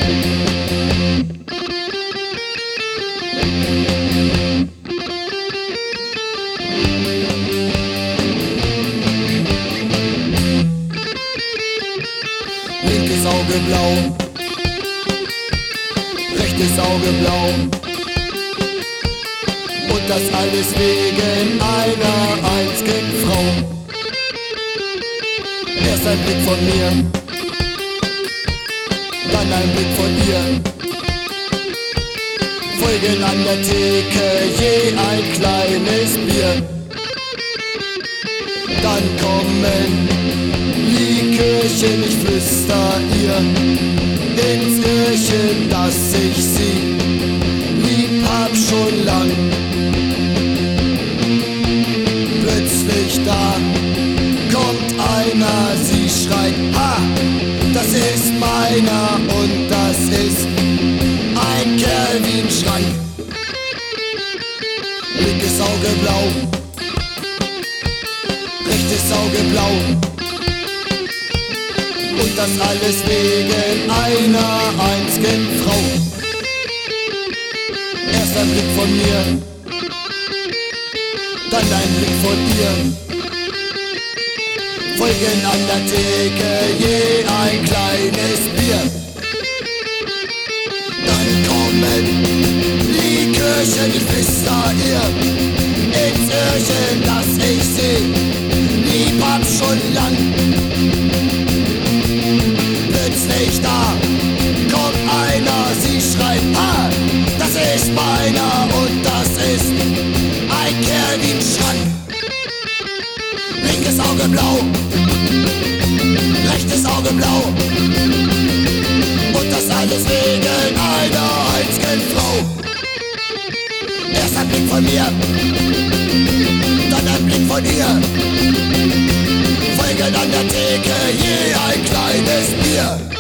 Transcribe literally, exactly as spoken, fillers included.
Linkes Auge blau, rechtes Auge blau. Und das alles wegen einer einzigen Frau. Erst ein Blick von mir, dann ein Blick von ihr. Folgen an der Theke je ein kleines Bier. Dann kommen Likörchen, ich flüster ihr ins Öhrchen, dass ich sie lieb hab schon lang. Plötzlich da kommt einer, sie schreit, ha, das ist meiner und das ist ein Kerl wie ein Schrank. Linkes Auge blau, rechtes Auge blau. Und das alles wegen einer einzigen Frau. Erst ein Blick von mir, dann ein Blick von ihr. Folgen an der Theke je ein kleines Bier. Dann kommen Likörchen, ich flüster ihr ins Öhrchen, dass ich sie lieb hab schon lang. Plötzlich da kommt einer, sie schreit, ah, das ist meiner und das ist ein Kerl wie ein Schrank. Linkes Auge blau, rechtes Auge blau. Und das alles wegen einer einzigen Frau. Erst ein Blick von mir, dann ein Blick von ihr. Folgen an der Theke je ein kleines Bier.